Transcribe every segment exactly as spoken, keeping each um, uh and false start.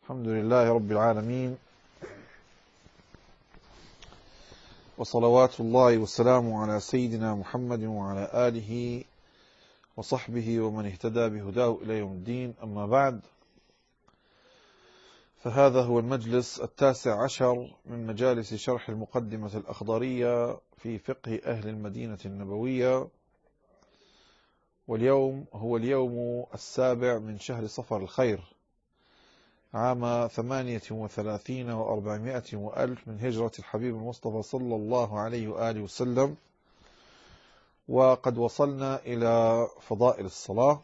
الحمد لله رب العالمين، وصلوات الله وسلامه على سيدنا محمد وعلى آله وصحبه ومن اهتدى بهداه إلى يوم الدين. أما بعد، فهذا هو المجلس التاسع عشر من مجالس شرح المقدمة الأخضرية في فقه أهل المدينة النبوية، واليوم هو اليوم السابع من شهر صفر الخير، عام ثمانية وثلاثين وأربعمائة وألف من هجرة الحبيب المصطفى صلى الله عليه وآله وسلم. وقد وصلنا إلى فضائل الصلاة.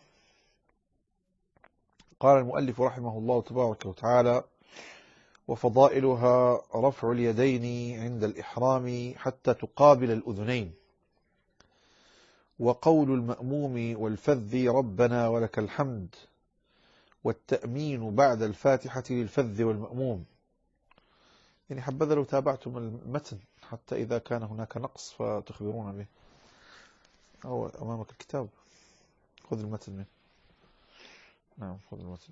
قال المؤلف رحمه الله تبارك وتعالى: وفضائلها رفع اليدين عند الإحرام حتى تقابل الأذنين، وقول المأموم والفذ ربنا ولك الحمد، والتأمين بعد الفاتحة للفذ والمأموم. يعني حبذا لو تابعتم المتن حتى إذا كان هناك نقص فتخبرون به. أو أمامك الكتاب، خذ المتن منه. نعم، خذ المتن.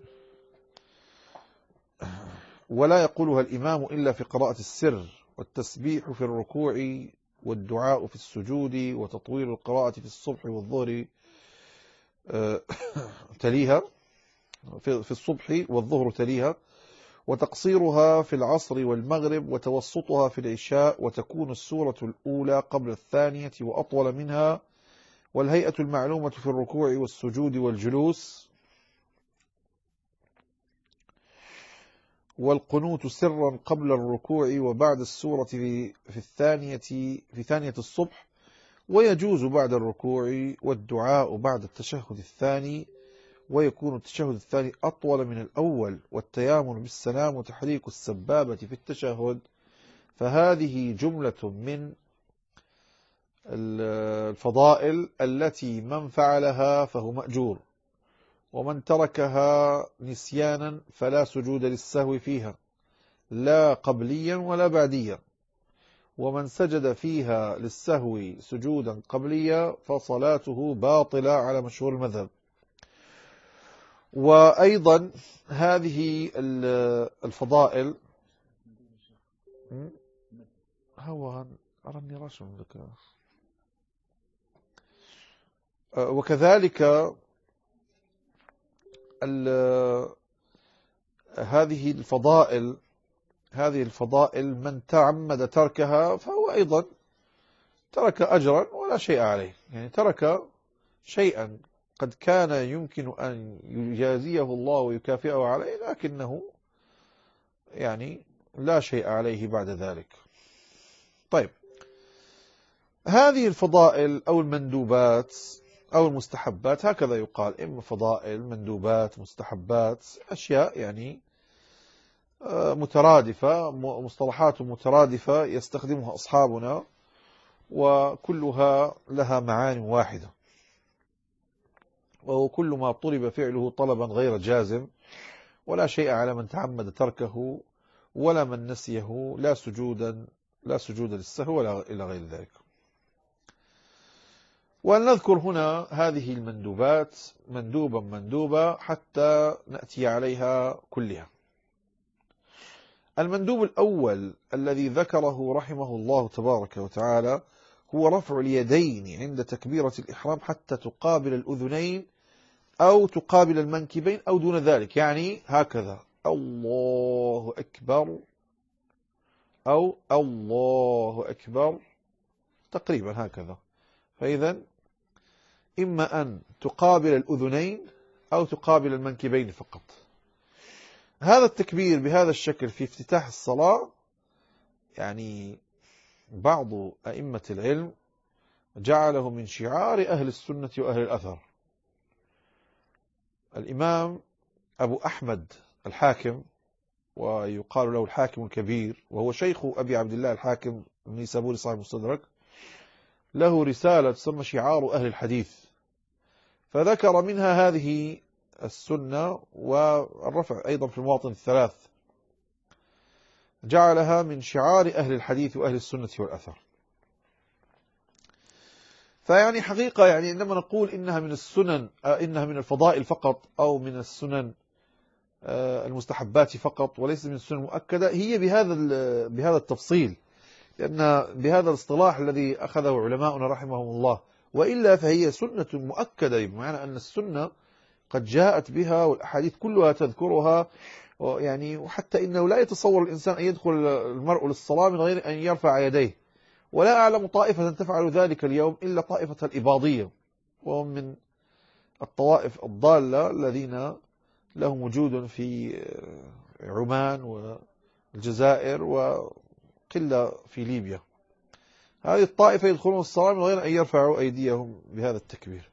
ولا يقولها الإمام إلا في قراءة السر، والتسبيح في الركوع، والدعاء في السجود، وتطويل القراءة في الصبح والظهر تليها في الصبح والظهر تليها، وتقصيرها في العصر والمغرب، وتوسطها في العشاء، وتكون السورة الأولى قبل الثانية وأطول منها، والهيئة المعلومة في الركوع والسجود والجلوس، والقنوت سرا قبل الركوع وبعد السورة في الثانية في ثانية الصبح، ويجوز بعد الركوع، والدعاء بعد التشهد الثاني، ويكون التشهد الثاني أطول من الأول، والتيامن بالسلام وتحريك السبابة في التشهد. فهذه جملة من الفضائل التي من فعلها فهو مأجور، ومن تركها نسيانا فلا سجود للسهو فيها، لا قبليا ولا بعديا، ومن سجد فيها للسهو سجودا قبليا فصلاته باطلة على مشهور المذهب. وأيضا هذه الفضائل هو أرني راشم لك. وكذلك هذه الفضائل هذه الفضائل من تعمد تركها فهو أيضا ترك أجرا ولا شيء عليه، يعني ترك شيئا قد كان يمكن أن يجازيه الله ويكافئه عليه، لكنه يعني لا شيء عليه بعد ذلك. طيب، هذه الفضائل أو المندوبات أو المستحبات، هكذا يقال، إما فضائل، مندوبات، مستحبات، أشياء يعني مترادفة، مصطلحات مترادفة يستخدمها أصحابنا، وكلها لها معاني واحدة، وهو كل ما طلب فعله طلبا غير جازم، ولا شيء على من تعمد تركه، ولا من نسيه، لا سجودا لا سجود للسهو ولا إلى غير ذلك. ونذكر هنا هذه المندوبات مندوبا مندوبا حتى نأتي عليها كلها. المندوب الأول الذي ذكره رحمه الله تبارك وتعالى هو رفع اليدين عند تكبيرة الإحرام حتى تقابل الأذنين أو تقابل المنكبين أو دون ذلك، يعني هكذا: الله أكبر أو الله أكبر، تقريبا هكذا. فإذا إما أن تقابل الأذنين أو تقابل المنكبين فقط. هذا التكبير بهذا الشكل في افتتاح الصلاة، يعني بعض أئمة العلم جعله من شعار أهل السنة وأهل الأثر. الإمام أبو أحمد الحاكم، ويقال له الحاكم الكبير، وهو شيخ أبي عبد الله الحاكم النيسابوري صاحب المستدرك، له رسالة تسمى شعار أهل الحديث، فذكر منها هذه السنة والرفع أيضا في المواطن الثلاث، جعلها من شعار أهل الحديث وأهل السنة والأثر. فيعني حقيقة يعني عندما نقول إنها من السنن، إنها من الفضائل فقط، أو من السنن المستحبات فقط وليس من السنن المؤكدة، هي بهذا بهذا التفصيل، لأن بهذا الاصطلاح الذي أخذه علماؤنا رحمهم الله. وإلا فهي سنة مؤكدة، بمعنى أن السنة قد جاءت بها والأحاديث كلها تذكرها، يعني وحتى إنه لا يتصور الإنسان أن يدخل المرء للصلاة من غير أن يرفع يديه. ولا أعلم طائفة تفعل ذلك اليوم إلا طائفة الإباضية، وهم من الطوائف الضالة الذين لهم وجود في عمان والجزائر وقلة في ليبيا. هذه الطائفة يدخلون الصلاة من غير أن يرفعوا أيديهم بهذا التكبير.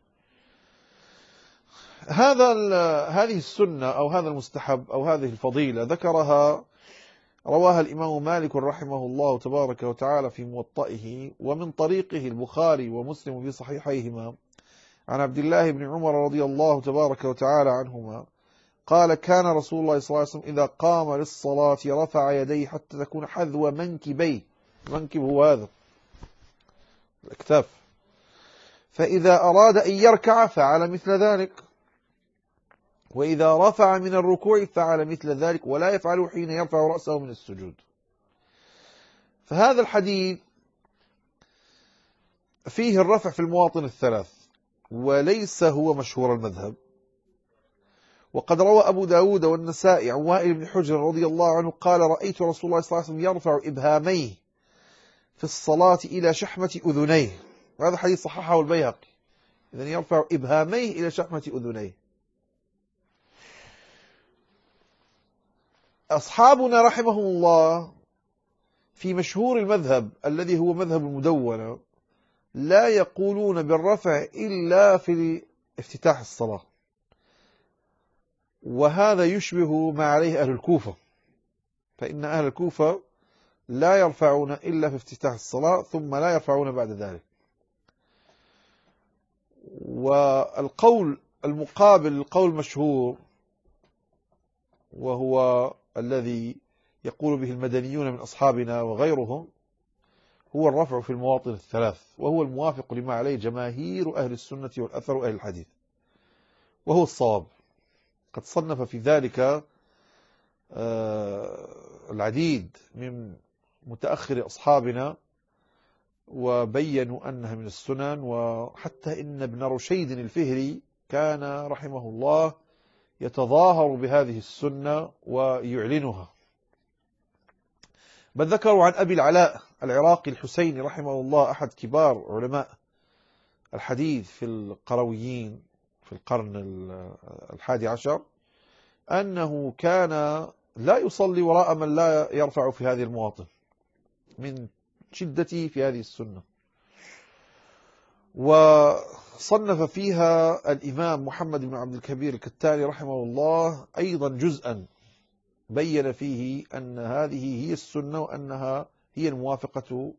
هذا هذه السنة أو هذا المستحب أو هذه الفضيلة ذكرها رواها الإمام مالك رحمه الله تبارك وتعالى في موطئه، ومن طريقه البخاري ومسلم في صحيحيهما عن عبد الله بن عمر رضي الله تبارك وتعالى عنهما قال: كان رسول الله صلى الله عليه وسلم إذا قام للصلاة رفع يديه حتى تكون حذو منكبيه، منكب هو هذا الأكتاف، فإذا أراد أن يركع فعل مثل ذلك، وإذا رفع من الركوع فعل مثل ذلك، ولا يفعله حين يرفع رأسه من السجود. فهذا الحديث فيه الرفع في المواطن الثلاث، وليس هو مشهور المذهب. وقد روى أبو داود والنسائي عن وائل بن حجر رضي الله عنه قال: رأيت رسول الله صلى الله عليه وسلم يرفع إبهاميه في الصلاة إلى شحمة أذنيه. وهذا حديث صححه البيهقي، إذن يرفع إبهاميه إلى شحمة أذنيه. أصحابنا رحمهم الله في مشهور المذهب الذي هو مذهب المدونة لا يقولون بالرفع إلا في افتتاح الصلاة، وهذا يشبه ما عليه أهل الكوفة، فإن أهل الكوفة لا يرفعون إلا في افتتاح الصلاة ثم لا يرفعون بعد ذلك. والقول المقابل القول المشهور وهو الذي يقول به المدنيون من أصحابنا وغيرهم هو الرفع في المواطن الثلاث، وهو الموافق لما عليه جماهير أهل السنة والأثر وأهل الحديث، وهو الصواب. قد صنف في ذلك العديد من متأخر أصحابنا وبينوا أنها من السنن، وحتى إن ابن رشيد الفهري كان رحمه الله يتظاهر بهذه السنة ويعلنها. بل ذكروا عن أبي العلاء العراقي الحسيني رحمه الله، أحد كبار علماء الحديث في القرويين في القرن الحادي عشر، أنه كان لا يصلي وراء من لا يرفع في هذه المواطن من شدته في هذه السنة. وصنف فيها الإمام محمد بن عبد الكبير الكتاني رحمه الله أيضا جزءا بين فيه أن هذه هي السنة وأنها هي الموافقة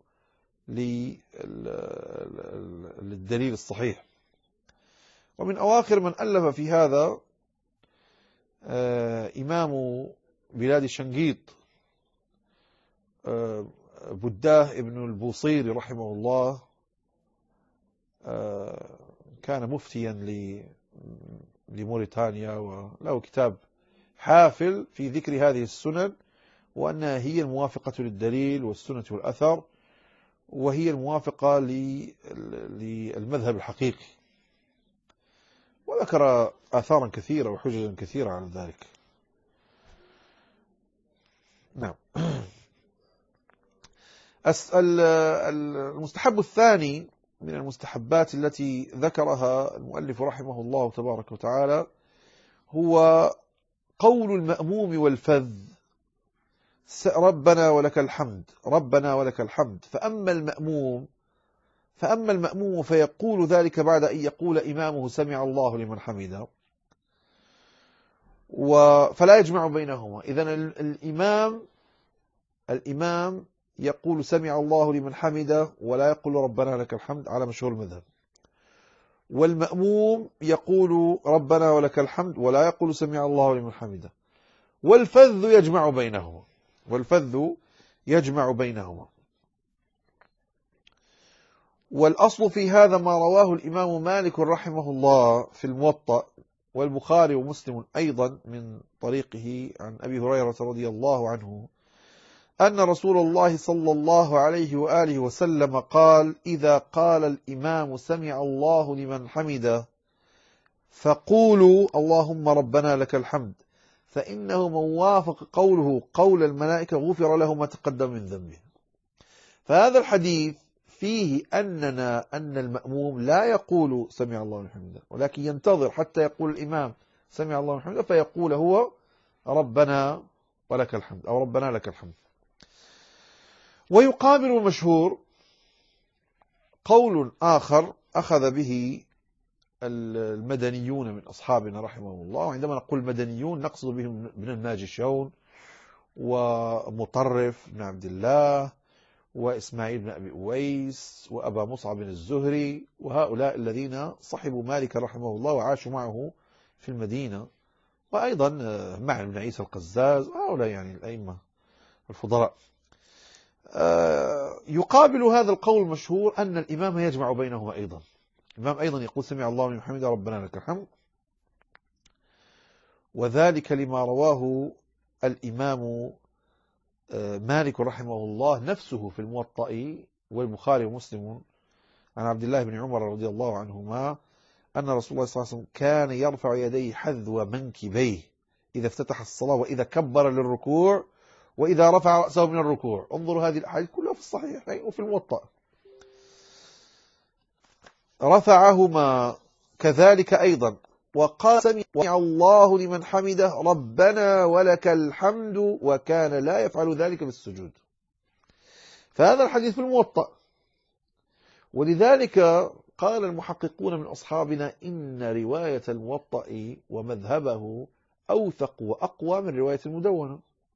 للدليل الصحيح. ومن أواخر من ألف في هذا إمام بلاد شنقيط بداه ابن البوصيري رحمه الله، كان مفتيا لموريتانيا، وله كتاب حافل في ذكر هذه السنن وأنها هي الموافقة للدليل والسنة والأثر، وهي الموافقة للمذهب الحقيقي، وذكر آثارا كثيرة وحججا كثيرة على ذلك. نعم. المستحب الثاني من المستحبات التي ذكرها المؤلف رحمه الله تبارك وتعالى هو قول المأموم والفذ: ربنا ولك الحمد، ربنا ولك الحمد. فأما المأموم فأما المأموم فيقول ذلك بعد أن يقول إمامه سمع الله لمن حمده، فلا يجمع بينهما. إذن الإمام الإمام يقول سمع الله لمن حمده ولا يقول ربنا لك الحمد على مشهور المذهب، والمأموم يقول ربنا ولك الحمد ولا يقول سمع الله لمن حمده. والفذ يجمع بينهما والفذ يجمع بينهما والأصل في هذا ما رواه الإمام مالك رحمه الله في الموطأ والبخاري ومسلم أيضا من طريقه عن أبي هريرة رضي الله عنه أن رسول الله صلى الله عليه وآله وسلم قال: إذا قال الإمام سمع الله لمن حمده فقولوا اللهم ربنا لك الحمد، فإنه من وافق قوله قول الملائكة غفر له ما تقدم من ذنبه. فهذا الحديث فيه أننا أن المأموم لا يقول سمع الله لمن حمده، ولكن ينتظر حتى يقول الإمام سمع الله لمن حمده فيقول هو ربنا ولك الحمد أو ربنا لك الحمد. ويقابل المشهور قول آخر أخذ به المدنيون من أصحابنا رحمهم الله، وعندما نقول مدنيون نقصد بهم ابن الماجشون ومطرف بن عبد الله وإسماعيل بن أبي أويس وأبا مصعب الزهري، وهؤلاء الذين صحبوا مالك رحمه الله وعاشوا معه في المدينة، وأيضا معن بن عيسى القزاز، هؤلاء يعني الأئمة الفضلاء. يقابل هذا القول المشهور أن الإمام يجمع بينهما أيضا، الإمام أيضا يقول سمع الله لمن حمده ربنا لك الحمد، وذلك لما رواه الإمام مالك رحمه الله نفسه في الموطأ والبخاري ومسلم عن عبد الله بن عمر رضي الله عنهما أن رسول الله صلى الله عليه وسلم كان يرفع يديه حذو منكبيه إذا افتتح الصلاة وإذا كبر للركوع وإذا رفع رأسه من الركوع. انظروا هذه الأحاديث كلها في الصحيحين وفي الموطأ. رفعهما كذلك أيضا وقال سمع الله لمن حمده ربنا ولك الحمد، وكان لا يفعل ذلك في السجود. فهذا الحديث في الموطأ، ولذلك قال المحققون من أصحابنا إن رواية الموطأ ومذهبه أوثق وأقوى من رواية المدونة،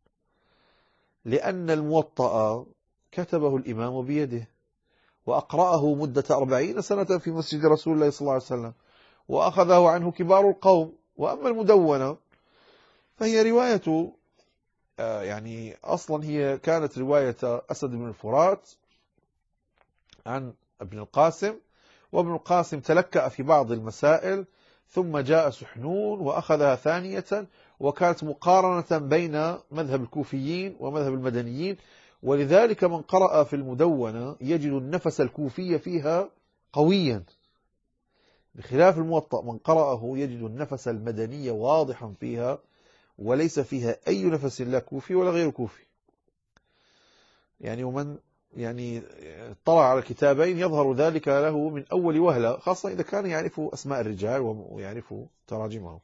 لأن الموطأ كتبه الإمام بيده وأقرأه مدة أربعين سنة في مسجد رسول الله صلى الله عليه وسلم، وأخذه عنه كبار القوم. وأما المدونة فهي رواية يعني أصلا هي كانت رواية أسد بن الفرات عن ابن القاسم، وابن القاسم تلكأ في بعض المسائل ثم جاء سحنون وأخذها ثانية، وكانت مقارنة بين مذهب الكوفيين ومذهب المدنيين، ولذلك من قرأ في المدونة يجد النفس الكوفي فيها قويا، بخلاف الموطأ من قرأه يجد النفس المدني واضحا فيها وليس فيها أي نفس لا كوفي ولا غير كوفي. يعني ومن يعني اطلع على الكتابين يظهر ذلك له من أول وهلة، خاصة إذا كان يعرف أسماء الرجال ويعرف تراجمهم.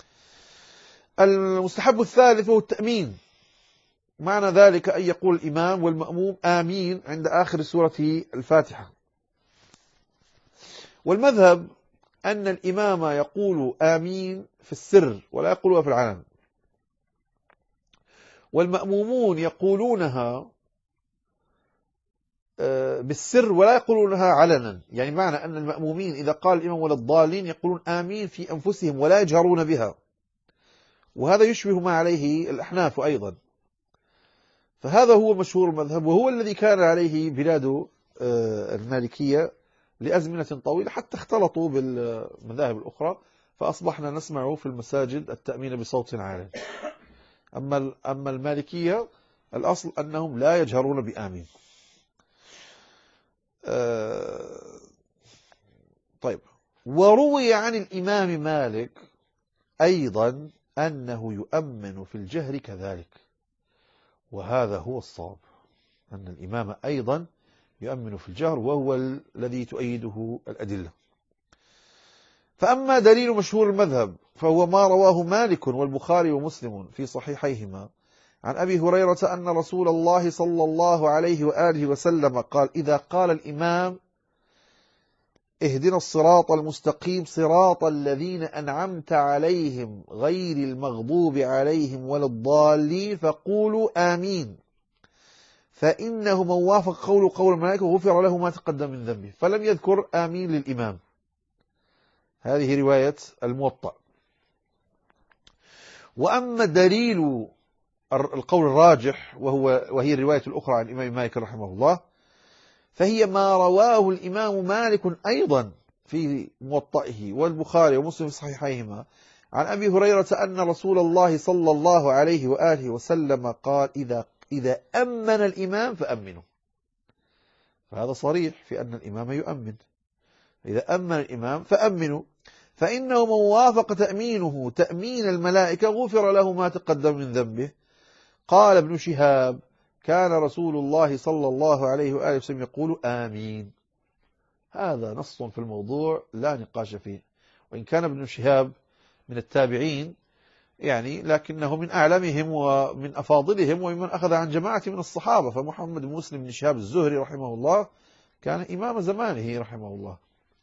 المستحب الثالث هو التأمين، معنى ذلك أن يقول الإمام والمأموم آمين عند آخر سورة الفاتحة. والمذهب أن الإمام يقول آمين في السر ولا يقولها في العلن، والمأمومون يقولونها بالسر ولا يقولونها علنا. يعني معنى أن المأمومين إذا قال الإمام ولا الضالين يقولون آمين في أنفسهم ولا يجهرون بها، وهذا يشبه ما عليه الأحناف أيضا. فهذا هو مشهور المذهب، وهو الذي كان عليه بلاد المالكية لأزمنة طويلة حتى اختلطوا بالمذاهب الأخرى، فأصبحنا نسمع في المساجد التأمين بصوت عال. أما أما المالكية الأصل أنهم لا يجهرون بآمين. طيب، وروي عن الإمام مالك أيضا أنه يؤمن في الجهر كذلك، وهذا هو الصواب، أن الإمام أيضا يؤمن في الجهر، وهو الذي تؤيده الأدلة. فأما دليل مشهور المذهب فهو ما رواه مالك والبخاري ومسلم في صحيحيهما عن أبي هريرة أن رسول الله صلى الله عليه وآله وسلم قال: إذا قال الإمام اهدنا الصراط المستقيم صراط الذين أنعمت عليهم غير المغضوب عليهم ولا الضالين فقولوا آمين، فإنه من وافق قول قول الملائكة غفر له ما تقدم من ذنبه. فلم يذكر آمين للإمام. هذه رواية الموطأ. وأما دليل القول الراجح وهو وهي الرواية الأخرى عن الإمام مالك رحمه الله، فهي ما رواه الإمام مالك أيضا في موطئه والبخاري ومسلم في صحيحيهما عن أبي هريرة أن رسول الله صلى الله عليه وآله وسلم قال إذا, إذا أمن الإمام فأمنوا. فهذا صريح في أن الإمام يؤمن. إذا أمن الإمام فأمنوا، فإنه من وافق تأمينه تأمين الملائكة غفر له ما تقدم من ذنبه. قال ابن شهاب كان رسول الله صلى الله عليه وآله وسلم يقول آمين. هذا نص في الموضوع لا نقاش فيه، وإن كان ابن شهاب من التابعين يعني، لكنه من أعلمهم ومن أفاضلهم ومن أخذ عن جماعة من الصحابة. فمحمد بن مسلم بن شهاب الزهري رحمه الله كان إمام زمانه رحمه الله.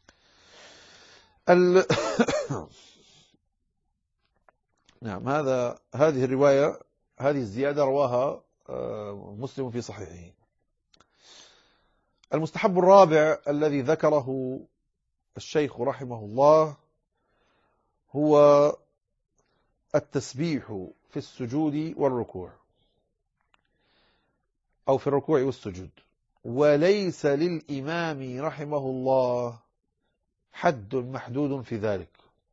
ال... نعم، هذا هذه الرواية، هذه الزيادة رواها مسلم في صحيحه. المستحب الرابع الذي ذكره الشيخ رحمه الله هو التسبيح في السجود والركوع، أو في الركوع والسجود. وليس للإمام رحمه الله حد محدود في ذلك.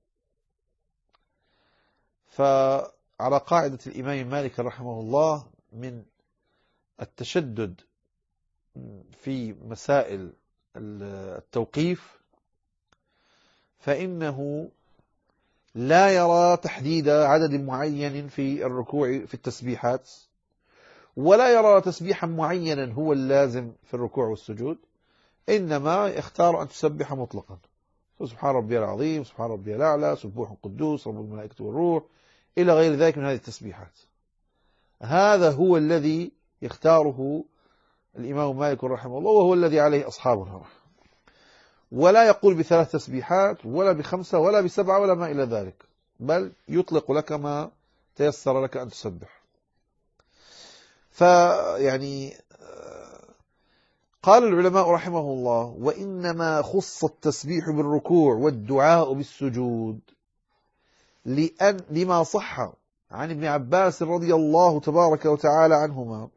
فعلى قاعدة الإمام مالك رحمه الله من التشدد في مسائل التوقيف، فإنه لا يرى تحديد عدد معين في الركوع في التسبيحات، ولا يرى تسبيحا معينا هو اللازم في الركوع والسجود، إنما يختار أن تسبح مطلقا. سبحان ربي العظيم، سبحان ربي الأعلى، سبوح قدوس رب الملائكة والروح، إلى غير ذلك من هذه التسبيحات. هذا هو الذي يختاره الإمام مالك رحمه الله، وهو الذي عليه أصحابنا. ولا يقول بثلاث تسبيحات ولا بخمسة ولا بسبعة ولا ما إلى ذلك، بل يطلق لك ما تيسر لك أن تسبح. فيعني قال العلماء رحمه الله: وإنما خص التسبيح بالركوع والدعاء بالسجود لأن لما صح عن ابن عباس رضي الله تبارك وتعالى عنهما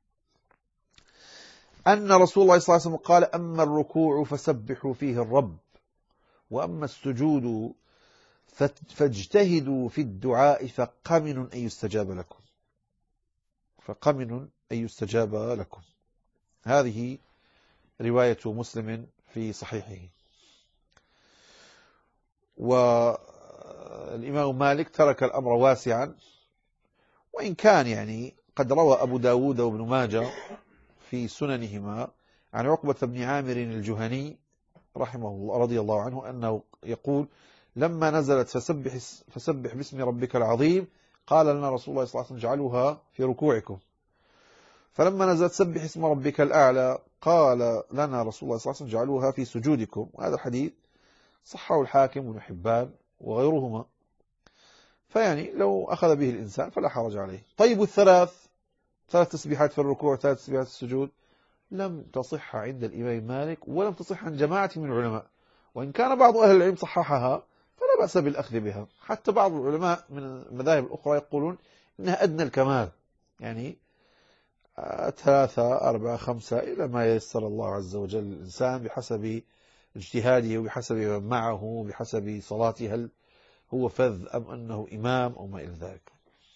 أن رسول الله صلى الله عليه وسلم قال: أما الركوع فسبحوا فيه الرب، وأما السجود فاجتهدوا في الدعاء فقمن أن يستجاب لكم فقمن أن يستجاب لكم. هذه رواية مسلم في صحيحه. والإمام مالك ترك الأمر واسعا، وإن كان يعني قد روى أبو داود وابن ماجه في سننهما عن عقبة بن عامر الجهني رحمه الله رضي الله عنه أنه يقول: لما نزلت فسبح, فسبح باسم ربك العظيم قال لنا رسول الله صلى الله عليه وسلم: اجعلوها في ركوعكم. فلما نزلت سبح اسم ربك الأعلى قال لنا رسول الله صلى الله عليه وسلم: اجعلوها في سجودكم. وهذا الحديث صححه الحاكم وابن حبان وغيرهما، فيعني لو أخذ به الإنسان فلا حرج عليه. طيب الثلاث ثلاث تسبيحات في الركوع وثلاث تسبيحات في السجود لم تصح عند الإمام مالك، ولم تصح عن جماعة من العلماء، وإن كان بعض أهل العلم صححها فلا بأس بالأخذ بها. حتى بعض العلماء من المذاهب الأخرى يقولون إنها أدنى الكمال، يعني ثلاثة أربعة خمسة إلى ما ييسر الله عز وجل الإنسان بحسب اجتهاده وبحسب من معه بحسب صلاته، هل هو فذ أم أنه إمام أو ما إلى ذلك.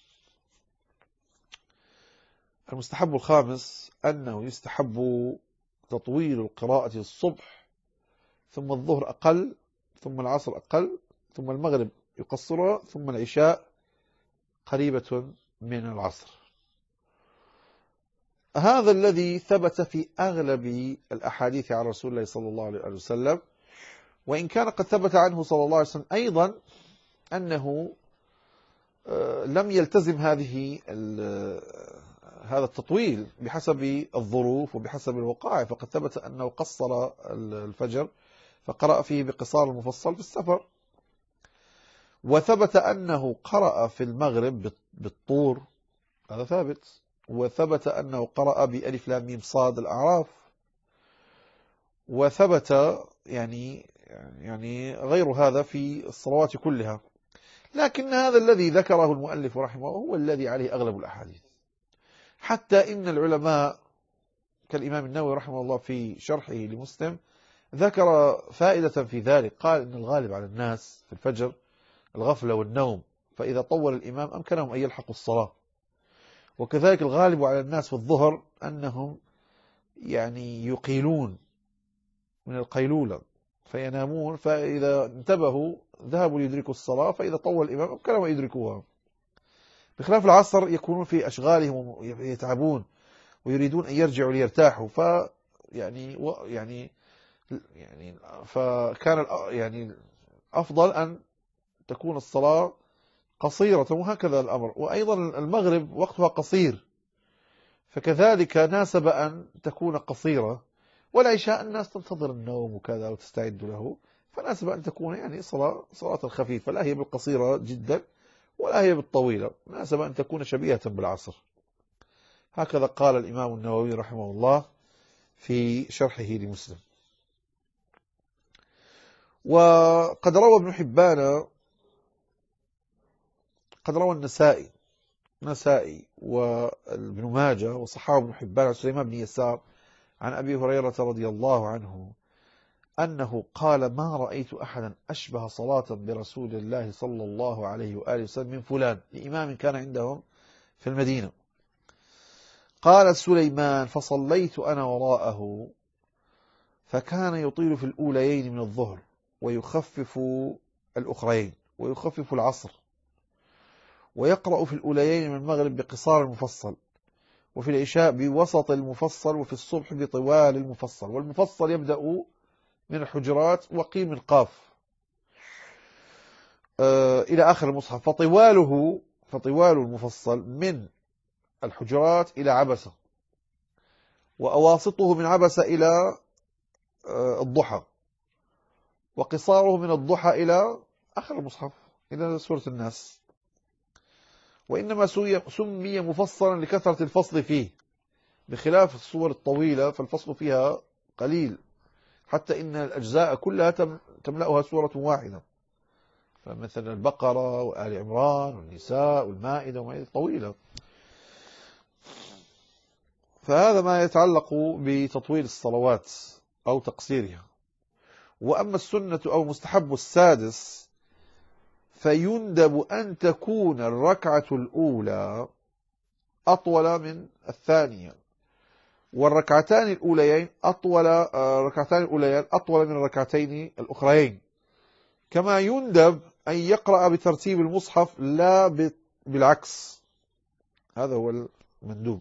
المستحب الخامس أنه يستحب تطويل القراءة الصبح، ثم الظهر أقل، ثم العصر أقل، ثم المغرب يقصرها، ثم العشاء قريبة من العصر. هذا الذي ثبت في أغلب الأحاديث عن رسول الله صلى الله عليه وسلم، وإن كان قد ثبت عنه صلى الله عليه وسلم أيضا أنه لم يلتزم هذه هذا التطويل بحسب الظروف وبحسب الوقائع، فقد ثبت أنه قصر الفجر فقرأ فيه بقصار المفصل في السفر، وثبت أنه قرأ في المغرب بالطور، هذا ثابت، وثبت أنه قرأ بألف لام ميم صاد الأعراف، وثبت يعني يعني غير هذا في الصلوات كلها. لكن هذا الذي ذكره المؤلف رحمه هو الذي عليه أغلب الأحاديث، حتى إن العلماء كالإمام النووي رحمه الله في شرحه لمسلم ذكر فائدة في ذلك، قال إن الغالب على الناس في الفجر الغفلة والنوم، فإذا طول الإمام أمكنهم أن يلحقوا الصلاة. وكذلك الغالب على الناس في الظهر أنهم يعني يقيلون من القيلولة فينامون، فإذا انتبهوا ذهبوا ليدركوا الصلاة، فإذا طول الإمام أمكنهم أن يدركوها. بخلاف العصر يكونون في أشغالهم ويتعبون ويريدون أن يرجعوا ليرتاحوا، ف يعني و يعني يعني فكان يعني أفضل أن تكون الصلاة قصيرة، وهكذا الأمر. وأيضا المغرب وقتها قصير، فكذلك ناسب أن تكون قصيرة. والعشاء الناس تنتظر النوم وكذا وتستعد له، فناسب أن تكون يعني صلاة صلاة خفيفة، لا هي بالقصيرة جدا ولا هي بالطويلة، ناسب أن تكون شبيهة بالعصر. هكذا قال الإمام النووي رحمه الله في شرحه لمسلم. وقد روى ابن حبان، قد روى النسائي نسائي وابن ماجه وصححه ابن حبان عن سليمان بن يسار عن أبي هريرة رضي الله عنه أنه قال: ما رأيت أحدا أشبه صلاة برسول الله صلى الله عليه وآله وسلم من فلان، لإمام كان عندهم في المدينة. قال سليمان: فصليت أنا وراءه، فكان يطيل في الأوليين من الظهر ويخفف الأخرين ويخفف العصر، ويقرأ في الأوليين من المغرب بقصار المفصل، وفي العشاء بوسط المفصل، وفي الصبح بطوال المفصل. والمفصل يبدأ من الحجرات وقيل من قاف آه إلى آخر المصحف، فطواله فطوال المفصل من الحجرات إلى عبسة، وأواسطه من عبسة إلى آه الضحى، وقصاره من الضحى إلى آخر المصحف إلى سورة الناس. وإنما سمي مفصلا لكثرة الفصل فيه، بخلاف الصور الطويلة فالفصل فيها قليل، حتى إن الأجزاء كلها تملأها سورة واحدة، فمثلا البقرة وآل عمران والنساء والمائدة ومائدة طويلة. فهذا ما يتعلق بتطويل الصلوات أو تقصيرها. وأما السنة أو المستحب السادس فيندب أن تكون الركعة الأولى أطول من الثانية، والركعتان الأوليين أطول الركعتان الأوليين أطول من الركعتين الأخرين. كما يندب أن يقرأ بترتيب المصحف لا بالعكس، هذا هو المندوب.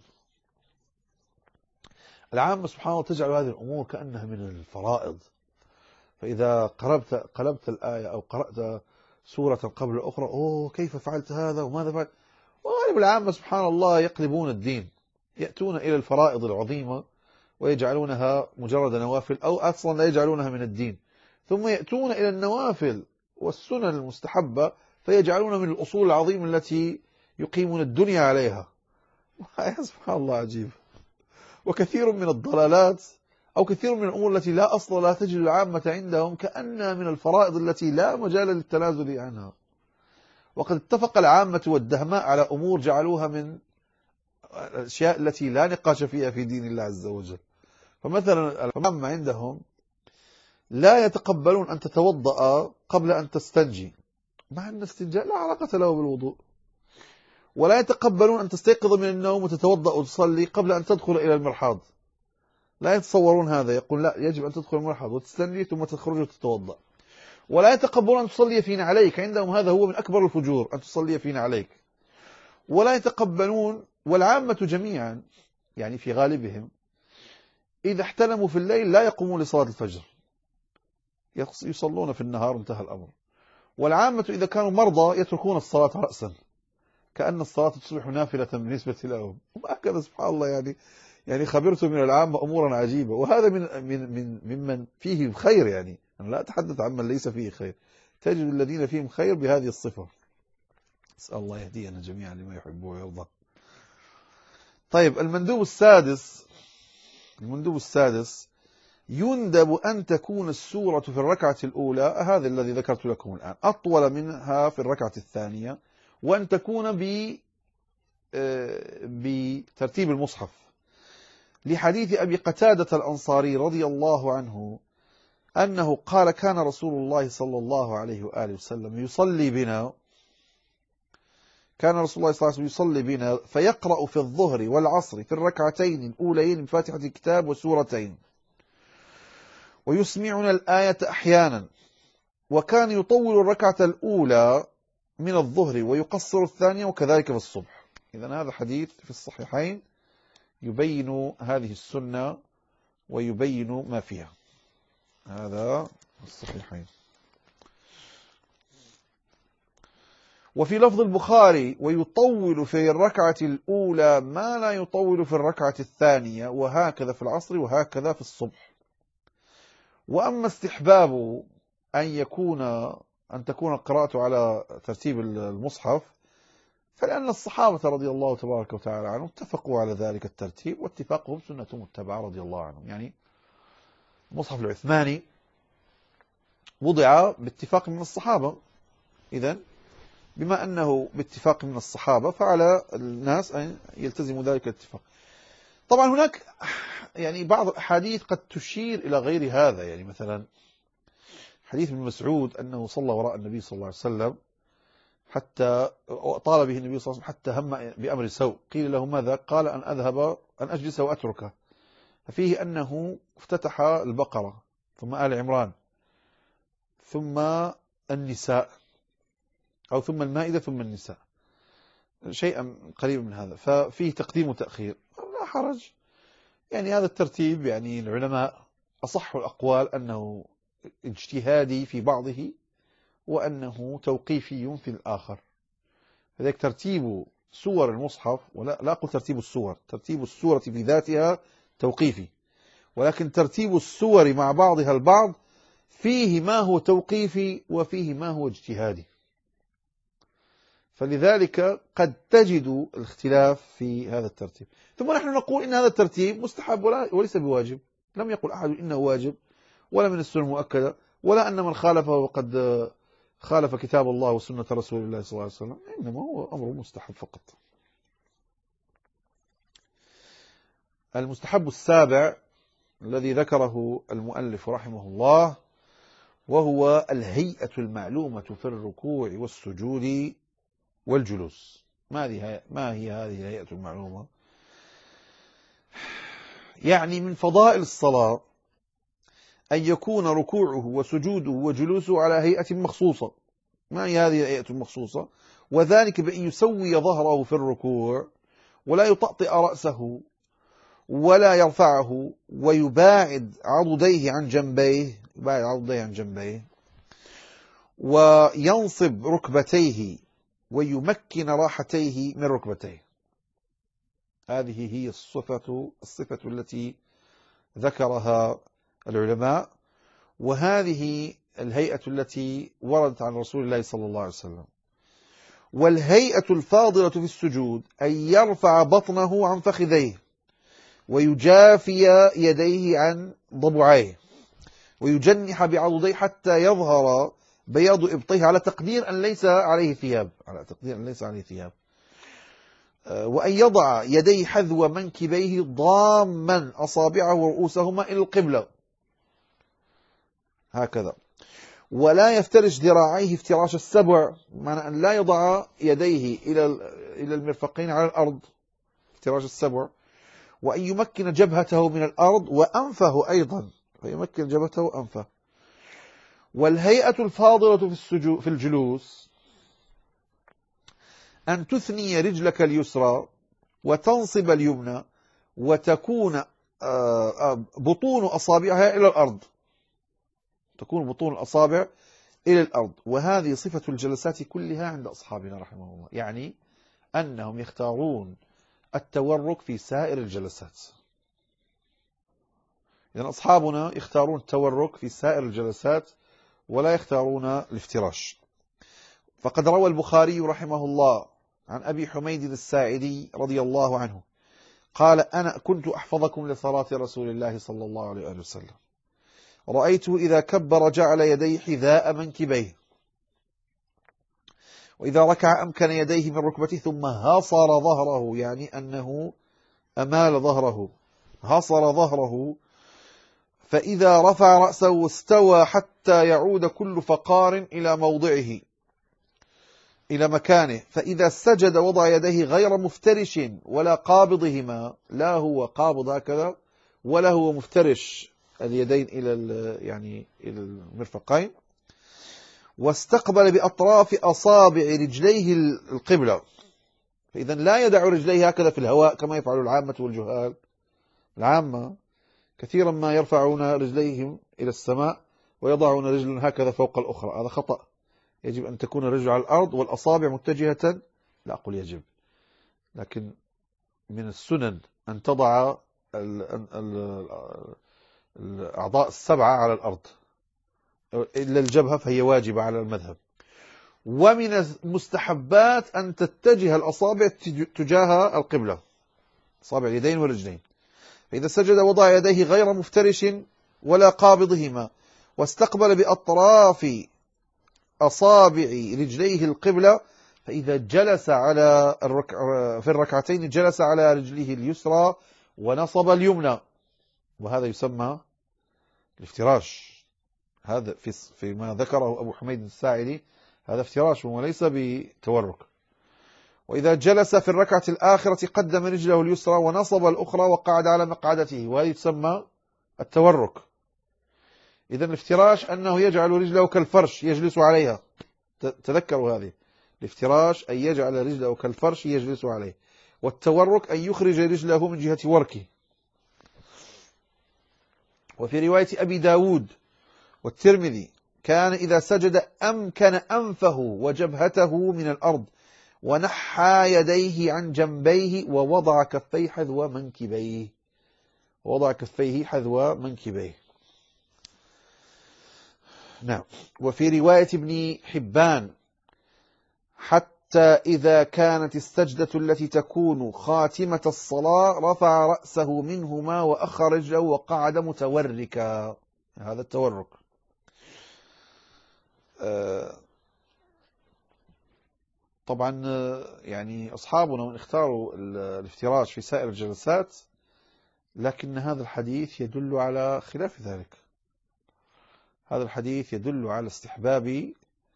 العامة سبحانه الله تجعل هذه الأمور كأنها من الفرائض، فإذا قربت قلبت الآية أو قرأت سورة قبل الأخرى، أوه كيف فعلت هذا وماذا فعلت. وغالب العامة سبحان الله يقلبون الدين، يأتون إلى الفرائض العظيمة ويجعلونها مجرد نوافل، أو أصلا لا يجعلونها من الدين، ثم يأتون إلى النوافل والسنن المستحبة فيجعلونها من الأصول العظيمة التي يقيمون الدنيا عليها. سبحان الله عجيب. وكثير من الضلالات أو كثير من الأمور التي لا أصل لا تجد العامة عندهم كأنها من الفرائض التي لا مجال للتنازل عنها. وقد اتفق العامة والدهماء على أمور جعلوها من الأشياء التي لا نقاش فيها في دين الله عز وجل. فمثلا العامة عندهم لا يتقبلون أن تتوضأ قبل أن تستنجي، مع أن الاستنجاء لا علاقة له بالوضوء. ولا يتقبلون أن تستيقظ من النوم وتتوضأ وتصلي قبل أن تدخل إلى المرحاض، لا يتصورون هذا، يقول لا، يجب أن تدخل المرحاض وتستنجي ثم تخرج وتتوضأ. ولا يتقبلون أن تصلي في نعليك، عندهم هذا هو من أكبر الفجور، أن تصلي في نعليك. ولا يتقبلون، والعامة جميعا يعني في غالبهم إذا احتلموا في الليل لا يقومون لصلاة الفجر، يصلون في النهار، انتهى الأمر. والعامة إذا كانوا مرضى يتركون الصلاة رأسا، كأن الصلاة تصبح نافلة بالنسبة لهم. وهكذا سبحان الله، يعني يعني خبرت من العامة أمورا عجيبة. وهذا من من من ممن فيه خير، يعني أنا لا أتحدث عن من ليس فيه خير، تجد الذين فيهم خير بهذه الصفة. أسأل الله يهدينا جميعا لما يحبه ويرضى. طيب، المندوب السادس المندوب السادس يندب أن تكون السورة في الركعة الأولى، هذا الذي ذكرت لكم الآن، أطول منها في الركعة الثانية، وأن تكون ب بترتيب المصحف، لحديث أبي قتادة الأنصاري رضي الله عنه أنه قال كان رسول الله صلى الله عليه وآله وسلم يصلي بنا كان رسول الله صلى الله عليه وسلم يصلي بنا فيقرأ في الظهر والعصر في الركعتين الأوليين بفاتحة الكتاب وسورتين ويسمعنا الآية أحيانا، وكان يطول الركعة الأولى من الظهر ويقصر الثانية وكذلك في الصبح. إذن هذا حديث في الصحيحين يبين هذه السنة ويبين ما فيها. هذا الصحيحين. وفي لفظ البخاري ويطول في الركعة الأولى ما لا يطول في الركعة الثانية، وهكذا في العصر وهكذا في الصبح. وأما استحباب أن يكون أن تكون القراءة على ترتيب المصحف فلأن الصحابة رضي الله تبارك وتعالى عنهم اتفقوا على ذلك الترتيب، واتفاقهم سنة متبعة رضي الله عنهم. يعني المصحف العثماني وضع باتفاق من الصحابة، إذن بما أنه باتفاق من الصحابة فعلى الناس أن يلتزموا ذلك الاتفاق. طبعا هناك يعني بعض الأحاديث قد تشير إلى غير هذا، يعني مثلا حديث ابن مسعود أنه صلى وراء النبي صلى الله عليه وسلم حتى طال به النبي صلى الله عليه وسلم حتى هم بأمر سوء، قيل له ماذا؟ قال أن أذهب أن أجلس وأتركه. ففيه أنه افتتح البقرة ثم آل عمران ثم النساء أو ثم المائدة ثم النساء، شيئا قريبا من هذا، ففيه تقديم وتأخير، لا حرج. يعني هذا الترتيب يعني العلماء أصح الأقوال أنه اجتهادي في بعضه وأنه توقيفي في الآخر. فذلك ترتيب سور المصحف، ولا لا أقول ترتيب السور، ترتيب السورة في ذاتها توقيفي، ولكن ترتيب السور مع بعضها البعض فيه ما هو توقيفي وفيه ما هو اجتهادي. فلذلك قد تجد الاختلاف في هذا الترتيب. ثم نحن نقول إن هذا الترتيب مستحب ولا وليس بواجب. لم يقل أحد إنه واجب ولا من السنة المؤكدة، ولا أن من خالفه وقد خالف كتاب الله وسنة رسول الله صلى الله عليه وسلم، إنما هو أمر مستحب فقط. المستحب السابع الذي ذكره المؤلف رحمه الله وهو الهيئة المعلومة في الركوع والسجود والجلوس. ما هي ما هي هذه الهيئة المعلومة؟ يعني من فضائل الصلاة أن يكون ركوعه وسجوده وجلوسه على هيئة مخصوصة. ما هي هذه الهيئة المخصوصة؟ وذلك بأن يسوي ظهره في الركوع ولا يطأطئ رأسه ولا يرفعه، ويباعد عضديه عن جنبيه يباعد عضديه عن جنبيه وينصب ركبتيه ويمكن راحتيه من ركبتيه. هذه هي الصفة الصفة التي ذكرها العلماء، وهذه الهيئة التي وردت عن رسول الله صلى الله عليه وسلم. والهيئة الفاضلة في السجود أن يرفع بطنه عن فخذيه ويجافي يديه عن ضبعيه ويجنح بعضديه حتى يظهر بياض إبطيه على تقدير أن ليس عليه ثياب على تقدير أن ليس عليه ثياب وأن يضع يديه حذو منكبيه ضاما أصابعه ورؤوسهما إلى القبلة هكذا، ولا يفترش ذراعيه افتراش السبع، معنى أن لا يضع يديه إلى إلى المرفقين على الأرض افتراش السبع، وأن يمكن جبهته من الأرض وأنفه أيضا، فيمكن جبهته وأنفه. والهيئة الفاضلة في السجود في الجلوس أن تثني رجلك اليسرى وتنصب اليمنى وتكون بطون أصابعها إلى الأرض تكون بطون الأصابع إلى الأرض. وهذه صفة الجلسات كلها عند أصحابنا رحمه الله، يعني أنهم يختارون التورك في سائر الجلسات. إذن أصحابنا يختارون التورك في سائر الجلسات ولا يختارون الافتراش. فقد روى البخاري رحمه الله عن أبي حميد الساعدي رضي الله عنه قال: أنا كنت أحفظكم لصلاة رسول الله صلى الله عليه وسلم، رأيته إذا كبر جعل يديه حذاء منكبيه، وإذا ركع أمكن يديه من ركبته ثم هاصر ظهره، يعني أنه أمال ظهره، هاصر ظهره فإذا رفع رأسه استوى حتى يعود كل فقار إلى موضعه، إلى مكانه. فإذا سجد وضع يديه غير مفترش ولا قابضهما، لا هو قابض هكذا ولا هو مفترش اليدين إلى يعني إلى المرفقين. واستقبل بأطراف أصابع رجليه القبلة، فإذا لا يدع رجليه هكذا في الهواء كما يفعل العامة والجهال. العامة كثيرا ما يرفعون رجليهم إلى السماء ويضعون رجلا هكذا فوق الأخرى، هذا خطأ. يجب أن تكون الرجل على الأرض والأصابع متجهة، لا أقول يجب، لكن من السنن أن تضع الأعضاء السبعة على الأرض إلا الجبهة فهي واجبة على المذهب. ومن المستحبات أن تتجه الأصابع تجاه القبلة، أصابع اليدين والرجلين. فإذا سجد وضع يديه غير مفترش ولا قابضهما، واستقبل بأطراف أصابع رجليه القبلة. فإذا جلس على الركع في الركعتين جلس على رجله اليسرى ونصب اليمنى، وهذا يسمى الافتراش. هذا في فيما ذكره أبو حميد الساعدي، هذا افتراش وليس بتورك. وإذا جلس في الركعة الآخرة قدم رجله اليسرى ونصب الأخرى وقعد على مقعدته، وهذا تسمى التورك. إذا الافتراش أنه يجعل رجله كالفرش يجلس عليها، تذكروا هذه. الافتراش أن يجعل رجله كالفرش يجلس عليه، والتورك أن يخرج رجله من جهة وركه. وفي رواية أبي داود والترمذي كان إذا سجد أمكن أنفه وجبهته من الأرض ونحى يديه عن جنبيه ووضع كفيه حذو منكبيه، ووضع كفيه حذو منكبيه. نعم. وفي رواية ابن حبان حتى إذا كانت السجدة التي تكون خاتمة الصلاة رفع رأسه منهما وأخر رجله وقعد متوركا، هذا التورك. طبعا يعني أصحابنا من اختاروا الافتراش في سائر الجلسات، لكن هذا الحديث يدل على خلاف ذلك. هذا الحديث يدل على استحباب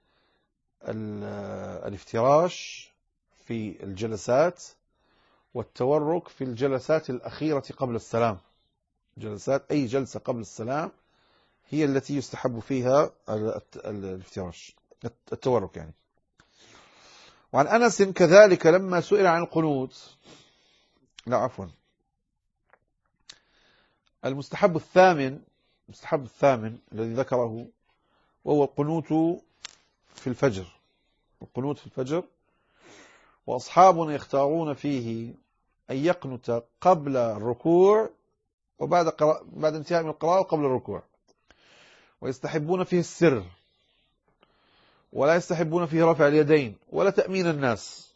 الافتراش في الجلسات والتورك في الجلسات الأخيرة قبل السلام. جلسات أي جلسة قبل السلام هي التي يستحب فيها الافتراش، التورك يعني. وعن أنس كذلك لما سئل عن القنوت، لا عفوا المستحب الثامن، المستحب الثامن الذي ذكره وهو القنوت في الفجر. القنوت في الفجر، وأصحابنا يختارون فيه أن يقنت قبل الركوع وبعد قراءة بعد انتهاء من القراءة وقبل الركوع، ويستحبون فيه السر، ولا يستحبون فيه رفع اليدين ولا تأمين الناس،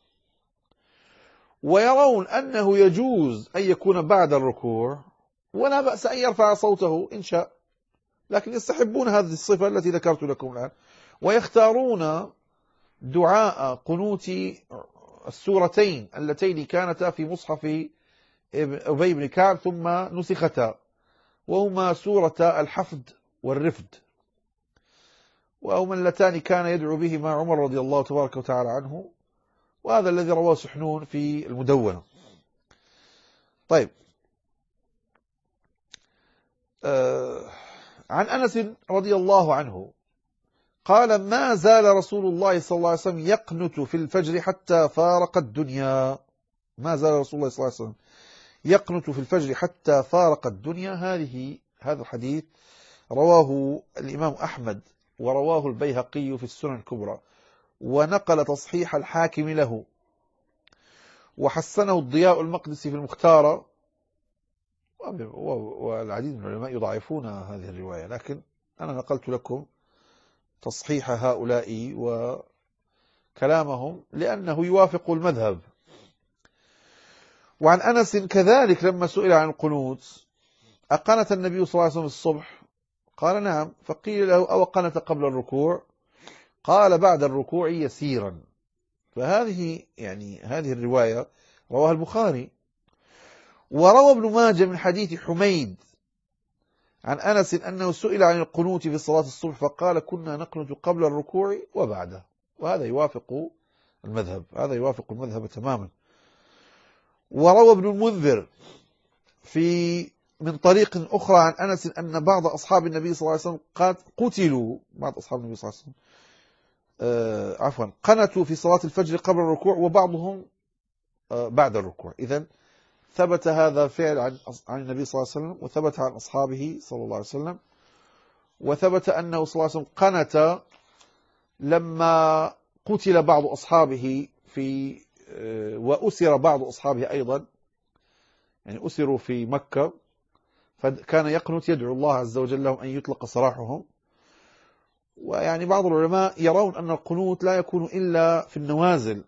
ويرون أنه يجوز أن يكون بعد الركوع ولا بأس أن يرفع صوته إن شاء، لكن يستحبون هذه الصفة التي ذكرت لكم الآن. ويختارون دعاء قنوت السورتين اللتين كانتا في مصحف أبي بن كعب ثم نسختا، وهما سورة الحفد والرفد، وهما اللتان كان يدعو بهما عمر رضي الله تبارك وتعالى عنه، وهذا الذي رواه سحنون في المدونة. طيب، آه عن أنس رضي الله عنه قال ما زال رسول الله صلى الله عليه وسلم يقنت في الفجر حتى فارق الدنيا. ما زال رسول الله صلى الله عليه وسلم يقنت في الفجر حتى فارق الدنيا. هذه هذا الحديث رواه الإمام أحمد ورواه البيهقي في السنن الكبرى، ونقل تصحيح الحاكم له، وحسنه الضياء المقدسي في المختارة، والعديد من العلماء يضعفون هذه الرواية، لكن أنا نقلت لكم تصحيح هؤلاء وكلامهم لأنه يوافق المذهب. وعن أنس كذلك لما سئل عن القنوت أقنت النبي صلى الله عليه وسلم الصبح؟ قال نعم. فقيل له أو قنت قبل الركوع؟ قال بعد الركوع يسيرا. فهذه يعني هذه الرواية رواها البخاري. وروى ابن ماجه من حديث حميد عن أنس أنه سئل عن القنوت في صلاة الصبح فقال كنا نقنت قبل الركوع وبعده، وهذا يوافق المذهب، هذا يوافق المذهب تماما. وروى ابن المنذر في من طريق أخرى عن أنس أن بعض أصحاب النبي صلى الله عليه وسلم قد قتلوا، بعض أصحاب النبي صلى الله عليه وسلم آه عفوا قنتوا في صلاة الفجر قبل الركوع وبعضهم آه بعد الركوع. إذن ثبت هذا فعل عن عن النبي صلى الله عليه وسلم، وثبت عن أصحابه صلى الله عليه وسلم، وثبت أنه صلى الله عليه وسلم قنت لما قتل بعض أصحابه في آه وأسر بعض أصحابه أيضا، يعني أسروا في مكة، فكان يقنت يدعو الله عز وجل لهم أن يطلق سراحهم. ويعني بعض العلماء يرون أن القنوت لا يكون إلا في النوازل.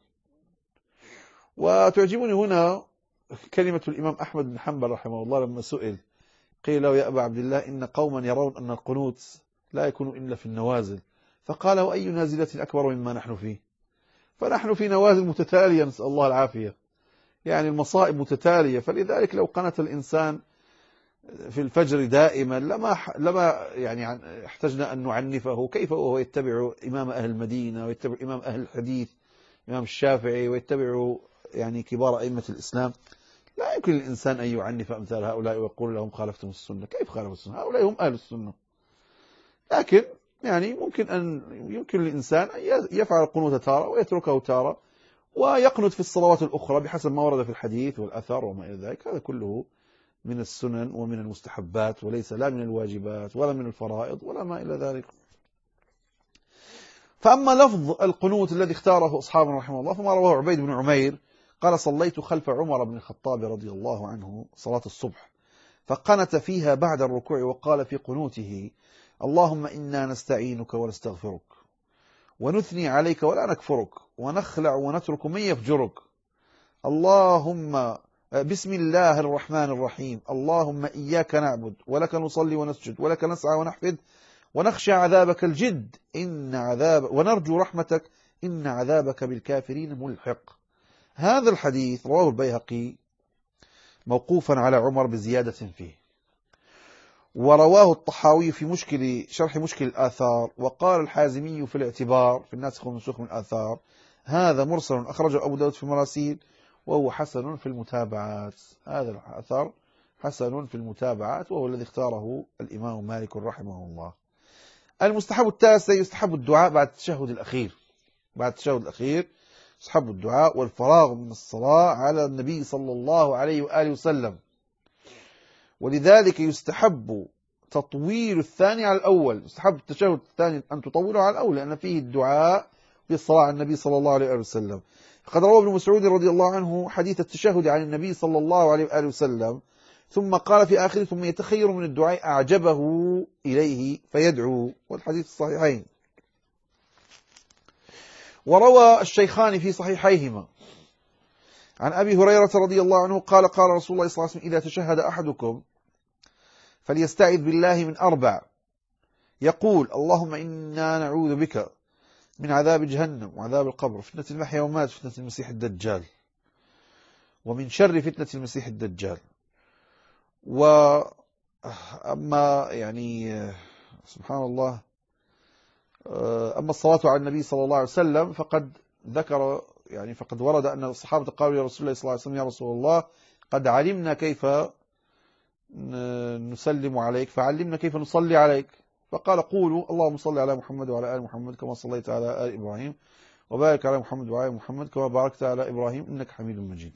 وتعجبني هنا كلمة الإمام أحمد بن حنبل رحمه الله لما سئل قيل له يا أبا عبد الله إن قوما يرون أن القنوت لا يكون إلا في النوازل، فقال وأي نازلة أكبر مما نحن فيه؟ فنحن في نوازل متتالية نسأل الله العافية، يعني المصائب متتالية، فلذلك لو قنت الإنسان في الفجر دائما لما لما يعني احتجنا أن نعنفه، كيف وهو يتبع إمام أهل المدينة ويتبع إمام أهل الحديث إمام الشافعي ويتبع يعني كبار أئمة الإسلام؟ لا يمكن للإنسان أن يعنف أمثال هؤلاء ويقول لهم خالفتم السنة. كيف خالفوا السنة؟ هؤلاء هم أهل السنة. لكن يعني ممكن أن يمكن للإنسان أن يفعل القنوت تارة ويتركه تارة، ويقنت في الصلوات الأخرى بحسب ما ورد في الحديث والأثر وما إلى ذلك. هذا كله من السنن ومن المستحبات، وليس لا من الواجبات ولا من الفرائض ولا ما إلى ذلك. فأما لفظ القنوت الذي اختاره أصحابنا رحمه الله فما رواه عبيد بن عمير قال صليت خلف عمر بن الخطاب رضي الله عنه صلاة الصبح فقنت فيها بعد الركوع وقال في قنوته اللهم إنا نستعينك ونستغفرك ونثني عليك ولا نكفرك ونخلع ونترك من يفجرك، اللهم بسم الله الرحمن الرحيم اللهم إياك نعبد ولك نصلي ونسجد ولك نسعى ونحفد ونخشى عذابك الجد إن عذاب ونرجو رحمتك إن عذابك بالكافرين ملحق. هذا الحديث رواه البيهقي موقوفا على عمر بزيادة فيه، ورواه الطحاوي في مشكل شرح مشكل الآثار، وقال الحازمي في الاعتبار في الناسخ والمنسوخ من الآثار هذا مرسل أخرجه أبو داود في المراسيل وهو حسن في المتابعات. هذا الأثر حسن في المتابعات وهو الذي اختاره الإمام مالك رحمه الله. المستحب التاسع يستحب الدعاء بعد التشهد الأخير، بعد التشهد الأخير يستحب الدعاء والفراغ من الصلاة على النبي صلى الله عليه وآله وسلم، ولذلك يستحب تطويل الثاني على الأول، يستحب التشهد الثاني أن تطوله على الأول لأن فيه الدعاء في الصلاة على النبي صلى الله عليه وآله وسلم. قد روى ابن مسعود رضي الله عنه حديث التشهد عن النبي صلى الله عليه وآله وسلم ثم قال في آخره ثم يتخير من الدعاء أعجبه إليه فيدعو، والحديث الصحيحين. وروى الشيخان في صحيحيهما عن أبي هريرة رضي الله عنه قال قال رسول الله صلى الله عليه وسلم إذا تشهد أحدكم فليستعذ بالله من أربع يقول اللهم إنا نعوذ بك من عذاب جهنم وعذاب القبر فتنة المحيا والممات فتنة المسيح الدجال ومن شر فتنة المسيح الدجال. وأما يعني سبحان الله أما الصلاة على النبي صلى الله عليه وسلم فقد ذكر يعني فقد ورد أن الصحابة قالوا يا رسول الله صلى الله عليه وسلم يا رسول الله قد علمنا كيف نسلم عليك فعلمنا كيف نصلي عليك، فقال قولوا اللهم صل على محمد وعلى آل محمد كما صليت على آل إبراهيم وبارك على محمد وعلى آل محمد كما باركت على إبراهيم إنك حميد مجيد.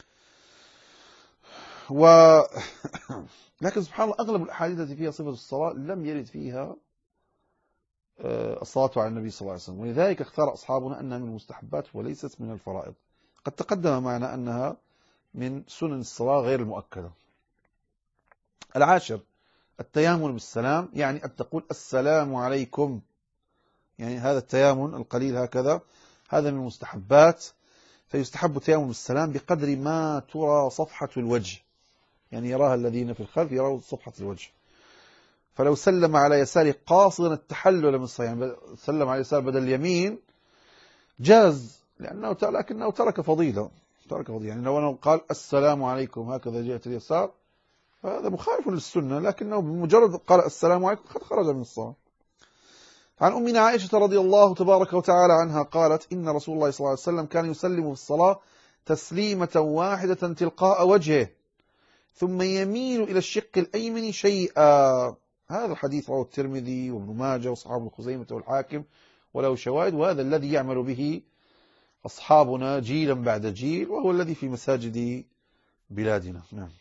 و لكن سبحان الله أغلب الأحاديث التي فيها صفة الصلاة لم يرد فيها الصلاة على النبي صلى الله عليه وسلم، ولذلك اختار أصحابنا أنها من المستحبات وليست من الفرائض. قد تقدم معنا أنها من سنن الصلاة غير المؤكدة. العاشر التيامن بالسلام، يعني أن تقول السلام عليكم، يعني هذا التيامن القليل هكذا هذا من المستحبات، فيستحب التيامن بالسلام بقدر ما ترى صفحة الوجه، يعني يراها الذين في الخلف يروا صفحة الوجه. فلو سلم على يساره قاصدا التحلل من الصلاة، يعني سلم على يسار بدل اليمين جاز لأنه لكنه ترك فضيلة، ترك فضيلة. يعني لو أنه قال السلام عليكم هكذا جهة اليسار هذا مخالف للسنة، لكنه بمجرد قال السلام عليكم قد خرج من الصلاة. عن أمنا عائشة رضي الله تبارك وتعالى عنها قالت إن رسول الله صلى الله عليه وسلم كان يسلم في الصلاة تسليمة واحدة تلقاء وجهه ثم يميل إلى الشق الأيمن شيئا. هذا الحديث رواه الترمذي وابن ماجه وصحاب ابن خزيمة والحاكم وله شواهد، وهذا الذي يعمل به أصحابنا جيلا بعد جيل، وهو الذي في مساجد بلادنا. نعم.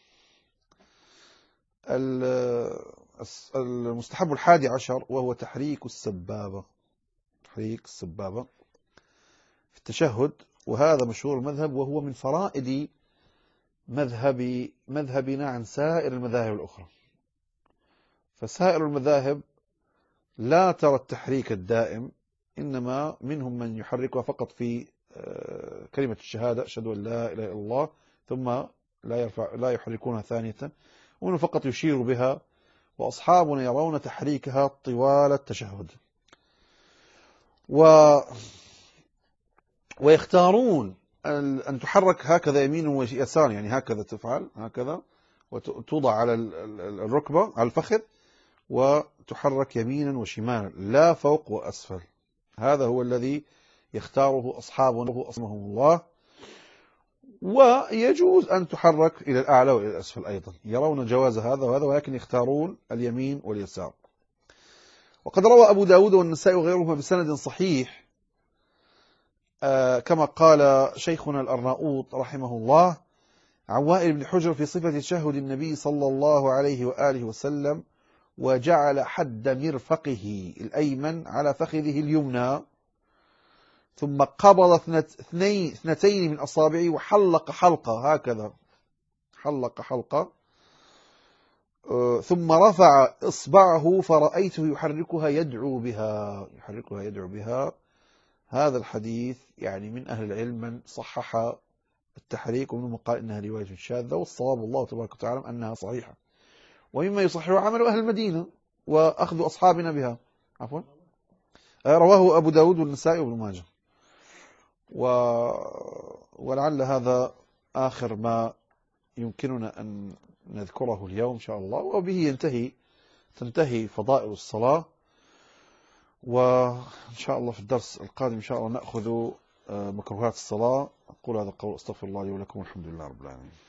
المستحب الحادي عشر وهو تحريك السبابة، تحريك السبابة في التشهد، وهذا مشهور المذهب، وهو من فرائد مذهب مذهبنا عن سائر المذاهب الأخرى. فسائر المذاهب لا ترى التحريك الدائم، إنما منهم من يحركها فقط في كلمة الشهادة أشهد أن لا إله إلا الله، ثم لا يرفع لا يحركونها ثانية، ومنهم فقط يشير بها، وأصحابنا يرون تحريكها طوال التشهد. و ويختارون أن تحرك هكذا يمين ويسار، يعني هكذا تفعل هكذا وتوضع على الركبة على الفخذ وتحرك يمينا وشمالا، لا فوق وأسفل. هذا هو الذي يختاره أصحابنا أصمهم الله. ويجوز أن تحرك إلى الأعلى وإلى الأسفل أيضا، يرون جواز هذا وهذا، ولكن يختارون اليمين واليسار. وقد روى أبو داود والنسائي وغيرهما بسند صحيح آه كما قال شيخنا الأرناؤوط رحمه الله عن وائل بن حجر في صفة تشهد النبي صلى الله عليه وآله وسلم: وجعل حد مرفقه الأيمن على فخذه اليمنى، ثم قبض اثنين اثنتين من أصابعه وحلق حلقة، هكذا حلق حلقة، ثم رفع إصبعه فرأيته يحركها يدعو بها يحركها يدعو بها. هذا الحديث يعني من أهل العلم من صحح التحريك، ومنهم قال إنها رواية شاذة، والصواب الله تبارك وتعالى أنها صحيحة، ومما يصحح عمل أهل المدينة وأخذ أصحابنا بها. عفوا رواه أبو داود والنسائي وابن ماجه. و... ولعل هذا آخر ما يمكننا أن نذكره اليوم إن شاء الله، وبه ينتهي تنتهي فضائل الصلاة. وإن شاء الله في الدرس القادم إن شاء الله نأخذ مكروهات الصلاة. أقول هذا القول، أستغفر الله لي ولكم، والحمد لله رب العالمين.